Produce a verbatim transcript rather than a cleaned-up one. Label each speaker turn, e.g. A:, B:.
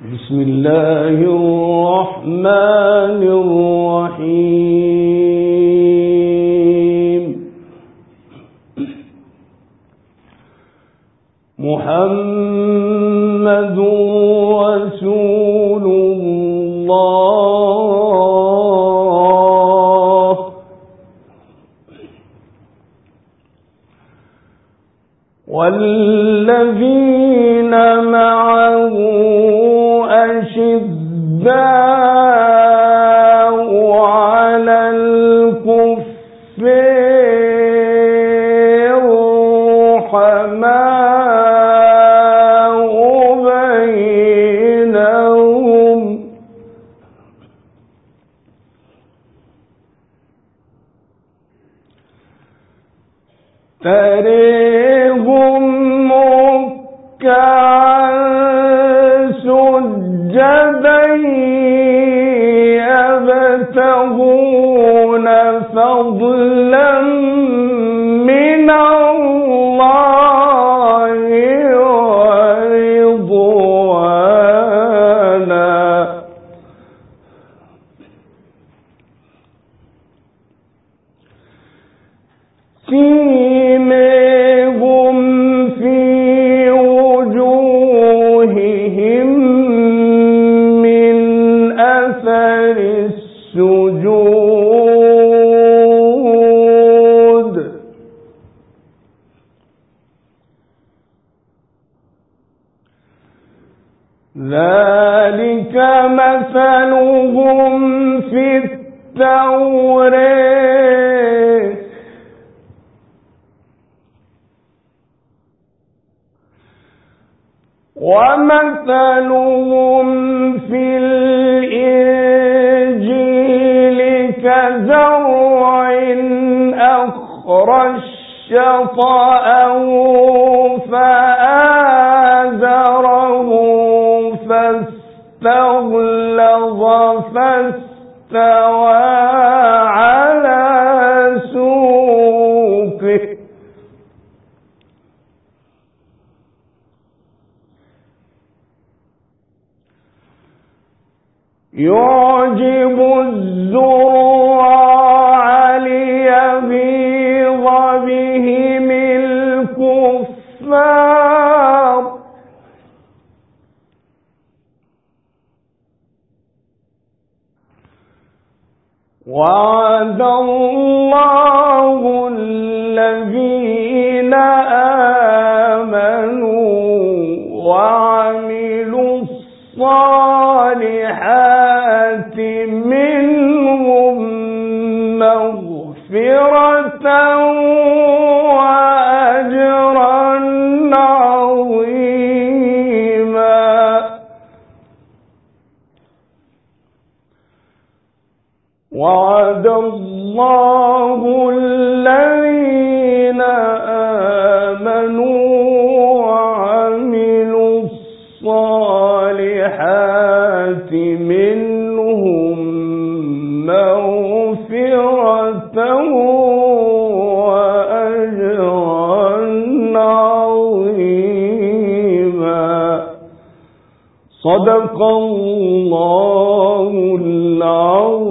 A: بسم الله الرحمن الرحيم. محمد رسول الله والذين معه أشداء على الكفار رحماء بينهم تريهم ركعا سجدا يبتغون فضلا من الله ورضوانا سيماهم في وجوههم من أثر السجود ذلك مثلهم في التوراة ومثلهم في الإنجيل كزرع أخرج شطأه فآزره فاستغلظ فاستوى على سوقه يعجب الزراع ليغيظ بهم الكفار وعد الله الذين آمنوا وعملوا الصالحات منهم مغفرة وأجرا عظيما وعد الله الذين آمنوا وعملوا الصالحات منهم مغفرة وأجرا عظيما. صدق الله العظيم.